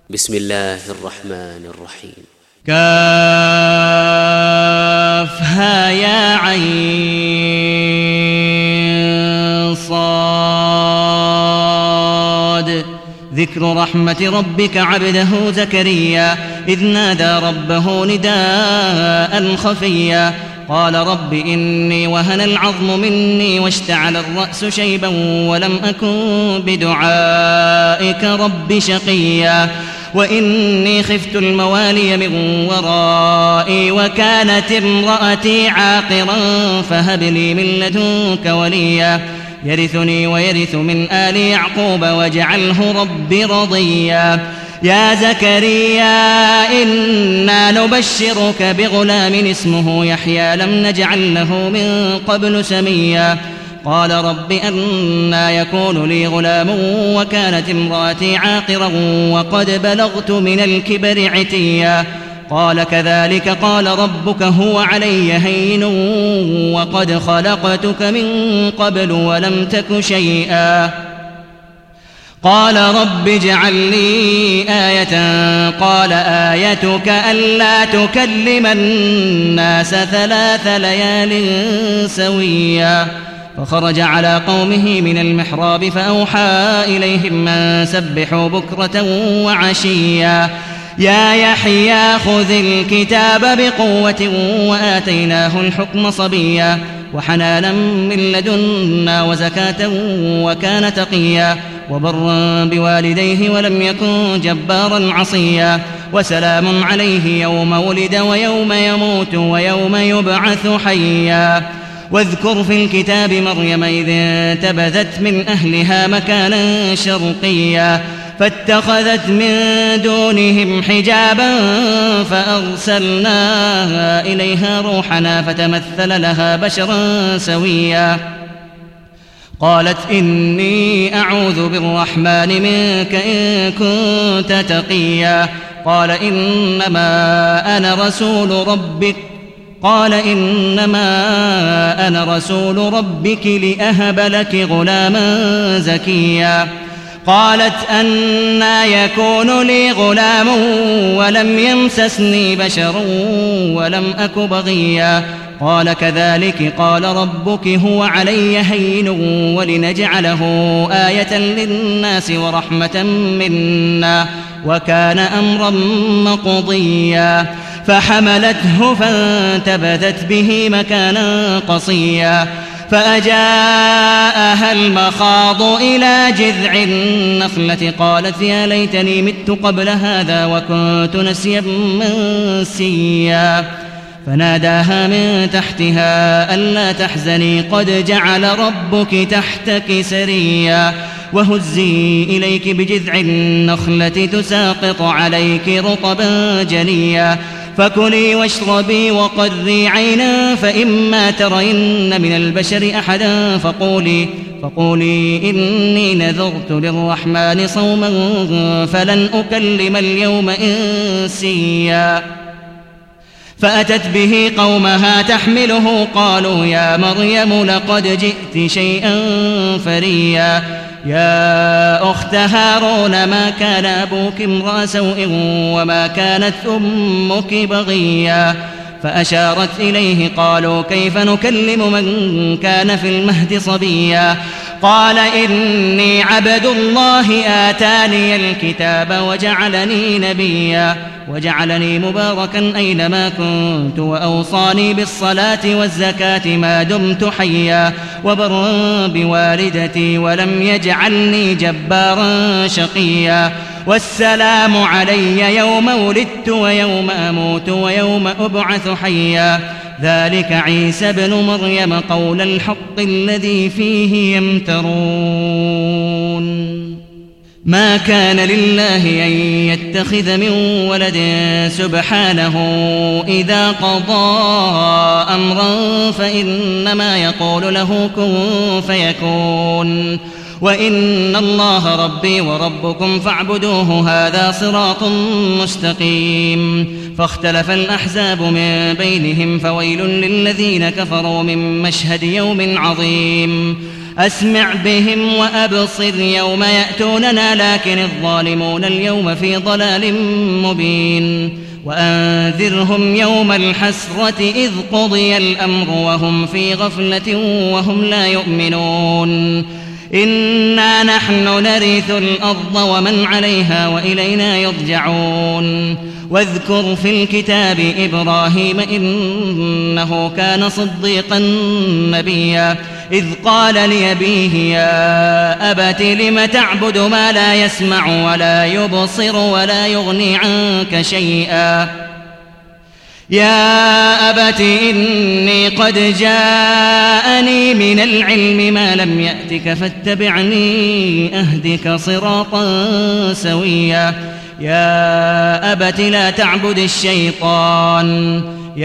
بسم الله الرحمن الرحيم. كافها يا عين صاد. ذكر رحمة ربك عبده زكريا إذ نادى ربه نداء خفيا قال رب إني وهن العظم مني واشتعل الرأس شيبا ولم أكن بدعائك رب شقيا وإني خفت الموالي من ورائي وكانت امرأتي عاقرا فهب لي من لدنك وليا يرثني ويرث من آل يعقوب واجعله رب رضيا. يا زكريا إنا نبشرك بغلام اسمه يحيى لم نجعل له من قبل سميا قال رب أنى يكون لي غلام وكانت امرأتي عاقرا وقد بلغت من الكبر عتيا قال كذلك قال ربك هو علي هين وقد خلقتك من قبل ولم تك شيئا قال رب اجعل لي آية قال آيتك ألا تكلم الناس 3 ليال سويا فخرج على قومه من المحراب فأوحى إليهم أن سبحوا بكرة وعشيا يا يحيى خذ الكتاب بقوة وآتيناه الحكم صبيا وحنانا من لدنا وزكاة وكان تقيا وبرا بوالديه ولم يكن جبارا عصيا وسلام عليه يوم ولد ويوم يموت ويوم يبعث حيا. واذكر في الكتاب مريم إذ انتبذت من أهلها مكانا شرقيا فاتخذت من دونهم حجابا فأرسلنا إليها روحنا فتمثل لها بشرا سويا قالت إني أعوذ بالرحمن منك إن كنت تقيا قال إنما أنا رسول ربك لأهب لك غلاما زكيا قالت أنى يكون لي غلام ولم يمسسني بشر ولم أك بغيا قال كذلك قال ربك هو علي هين ولنجعله آية للناس ورحمة منا وكان أمرا مقضيا فحملته فانتبذت به مكانا قصيا فأجاءها المخاض إلى جذع النخلة قالت يا ليتني مت قبل هذا وكنت نسيا منسيا فناداها من تحتها ألا تحزني قد جعل ربك تحتك سريا وهزي إليك بجذع النخلة تساقط عليك رطبا جنيا فكلي واشربي وقري عينا فإما ترين من البشر أحدا فقولي إني نذرت للرحمن صوما فلن أكلم اليوم إنسيا فأتت به قومها تحمله قالوا يا مريم لقد جئت شيئا فريا يا أخت هارون ما كان أبوك امرأ سوء وما كانت أمك بغيا فأشارت إليه قالوا كيف نكلم من كان في المهد صبيا قال إني عبد الله آتاني الكتاب وجعلني نبيا وجعلني مباركا أينما كنت وأوصاني بالصلاة والزكاة ما دمت حيا وبرا بوالدتي ولم يجعلني جبارا شقيا والسلام علي يوم ولدت ويوم أموت ويوم أبعث حيا ذلك عيسى ابن مريم قول الحق الذي فيه يمترون ما كان لله أن يتخذ من ولد سبحانه إذا قضى أمرا فإنما يقول له كن فيكون وإن الله ربي وربكم فاعبدوه هذا صراط مستقيم فاختلف الأحزاب من بينهم فويل للذين كفروا من مشهد يوم عظيم أسمع بهم وأبصر يوم يأتوننا لكن الظالمون اليوم في ضلال مبين وأنذرهم يوم الحسرة إذ قضي الأمر وهم في غفلة وهم لا يؤمنون إنا نحن نرث الأرض ومن عليها وإلينا يرجعون واذكر في الكتاب إبراهيم إنه كان صديقا نبيا إذ قال لأبيه يا أبت لم تعبد ما لا يسمع ولا يبصر ولا يغني عنك شيئا يا أبت إني قد جاءني من العلم ما لم يأتك فاتبعني أهدك صراطا سويا يا أبت لا تعبد الشيطان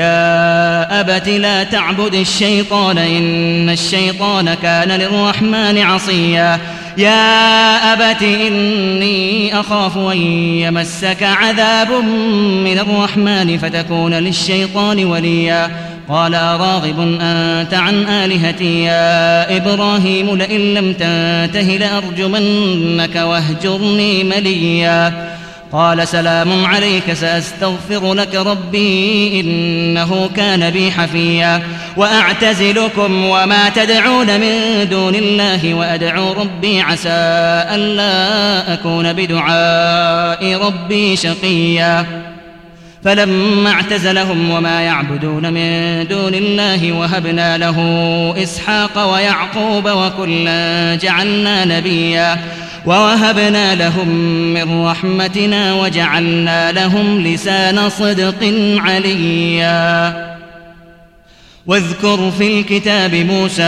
الشيطان إن الشيطان كان للرحمن عصيا يا أبت إني أخاف أن يمسك عذاب من الرحمن فتكون للشيطان وليا قال أراغب أنت عن آلهتي يا إبراهيم لئن لم تنته لأرجمنك واهجرني مليا قال سلام عليك سأستغفر لك ربي إنه كان بي حفيا وأعتزلكم وما تدعون من دون الله وأدعو ربي عسى ألا أكون بدعاء ربي شقيا فلما اعتزلهم وما يعبدون من دون الله وهبنا له إسحاق ويعقوب وكلا جعلنا نبيا ووهبنا لهم من رحمتنا وجعلنا لهم لسان صدق عليا واذكر في الكتاب موسى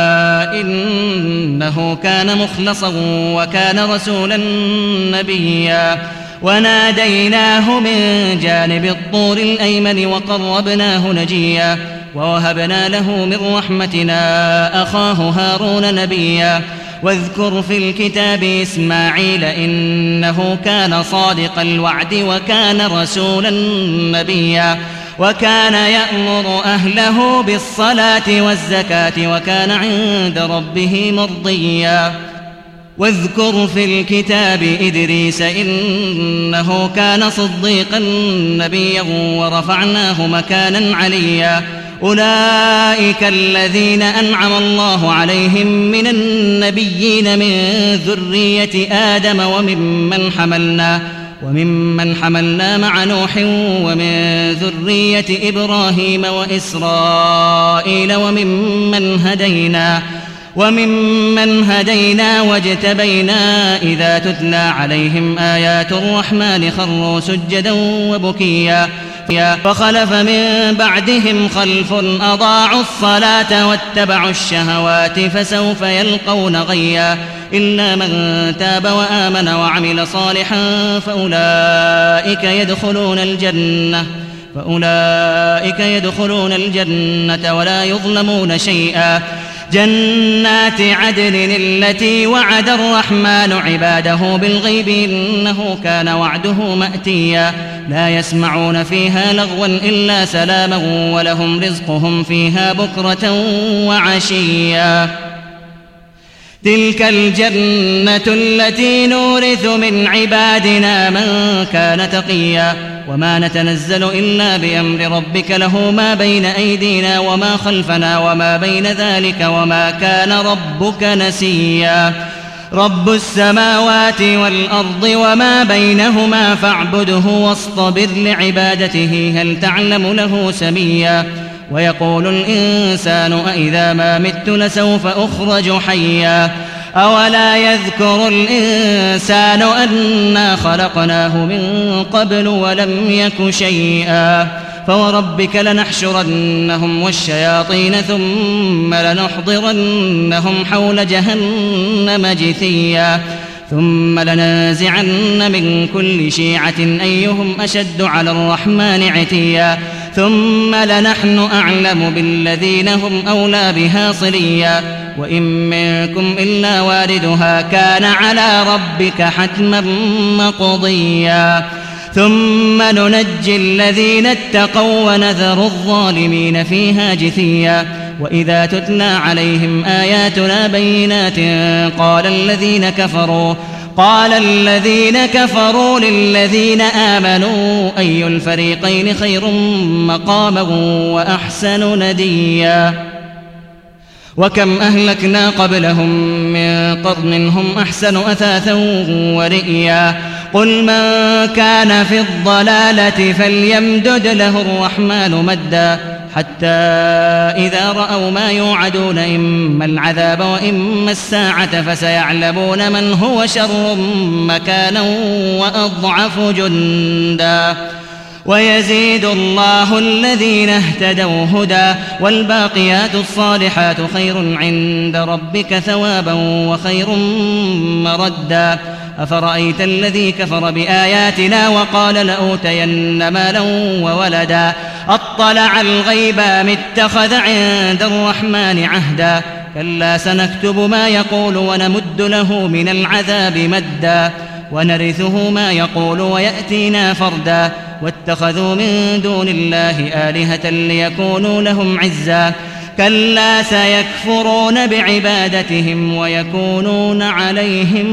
إنه كان مخلصا وكان رسولا نبيا وناديناه من جانب الطور الأيمن وقربناه نجيا ووهبنا له من رحمتنا أخاه هارون نبيا واذكر في الكتاب إسماعيل إنه كان صادق الوعد وكان رسولا نبيا وكان يأمر أهله بالصلاة والزكاة وكان عند ربه مرضيا واذكر في الكتاب إدريس إنه كان صديقا نبيا ورفعناه مكانا عليا أولئك الذين أنعم الله عليهم من النبيين من ذرية آدم وممن حملنا مع نوح ومن ذرية إبراهيم وإسرائيل وممن هدينا واجتبينا إذا تتلى عليهم آيات الرحمن خروا سجدا وبكيا فخلف من بعدهم خلف أضاعوا الصلاة واتبعوا الشهوات فسوف يلقون غيا إلا من تاب وآمن وعمل صالحا فأولئك يدخلون الجنة ولا يظلمون شيئا جنات عدن التي وعد الرحمن عباده بالغيب إنه كان وعده مأتيا لا يسمعون فيها لغوا إلا سلاما ولهم رزقهم فيها بكرة وعشيا تلك الجنة التي نورث من عبادنا من كان تقيا وما نتنزل إلا بأمر ربك له ما بين أيدينا وما خلفنا وما بين ذلك وما كان ربك نسيا رب السماوات والأرض وما بينهما فاعبده واصطبر لعبادته هل تعلم له سميا ويقول الإنسان أإذا ما مت لسوف أخرج حيا أولا يذكر الإنسان أنا خلقناه من قبل ولم يك شيئا فوربك لنحشرنهم والشياطين ثم لنحضرنهم حول جهنم جثيا ثم لننزعن من كل شيعة أيهم أشد على الرحمن عتيا ثم لنحن أعلم بالذين هم أولى بها صليا وإن منكم إلا واردها كان على ربك حتما مقضيا ثم ننجي الذين اتقوا ونذر الظالمين فيها جثيا وإذا تتلى عليهم آياتنا بينات قال الذين كفروا للذين آمنوا أي الفريقين خير مقاما وأحسن نديا وكم أهلكنا قبلهم من قرن هم أحسن أثاثا ورئيا قل من كان في الضلالة فليمدد له الرحمن مدا حتى إذا رأوا ما يوعدون إما العذاب وإما الساعة فسيعلمون من هو شر مكانا وأضعف جندا ويزيد الله الذين اهتدوا هدى والباقيات الصالحات خير عند ربك ثوابا وخير مردا أفرأيت الذي كفر بآياتنا وقال لأوتين مالا وولدا أطلع الغيب أم اتخذ عند الرحمن عهدا كلا سنكتب ما يقول ونمد له من العذاب مدا ونرثه ما يقول ويأتينا فردا واتخذوا من دون الله آلهة ليكونوا لهم عزا كلا سيكفرون بعبادتهم ويكونون عليهم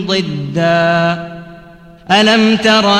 ضدا ألم تر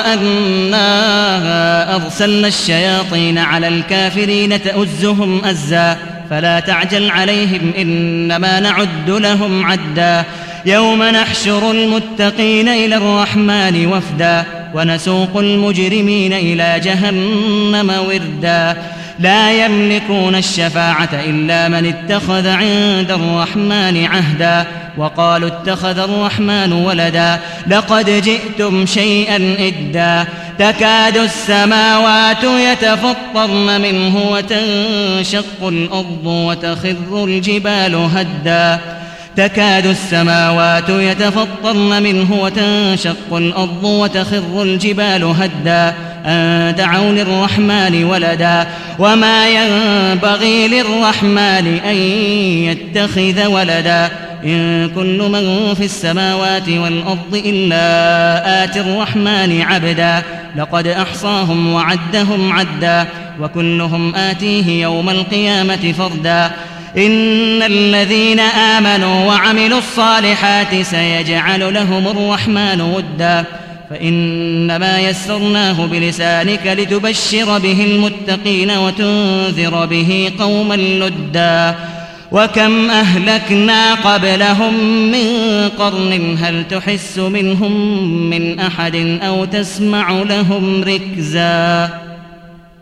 أنا أرسلنا الشياطين على الكافرين تؤزهم أزا فلا تعجل عليهم إنما نعد لهم عدا يوم نحشر المتقين إلى الرحمن وفدا ونسوق المجرمين إلى جهنم وردا لا يملكون الشفاعة إلا من اتخذ عند الرحمن عهدا وقالوا اتخذ الرحمن ولدا لقد جئتم شيئا إدا تكاد السماوات يتفطرن منه وتنشق الأرض وتخر الجبال هدا تكاد السماوات يتفطرن منه وتنشق الأرض وتخر الجبال هدا أن دعوا للرحمن ولدا وما ينبغي للرحمن أن يتخذ ولدا إن كل من في السماوات والأرض إلا آتي الرحمن عبدا لقد أحصاهم وعدهم عدا وكلهم آتيه يوم القيامة فردا إن الذين آمنوا وعملوا الصالحات سيجعل لهم الرحمن ودا فإنما يسرناه بلسانك لتبشر به المتقين وتنذر به قوما لدا وكم أهلكنا قبلهم من قرن هل تحس منهم من أحد أو تسمع لهم ركزا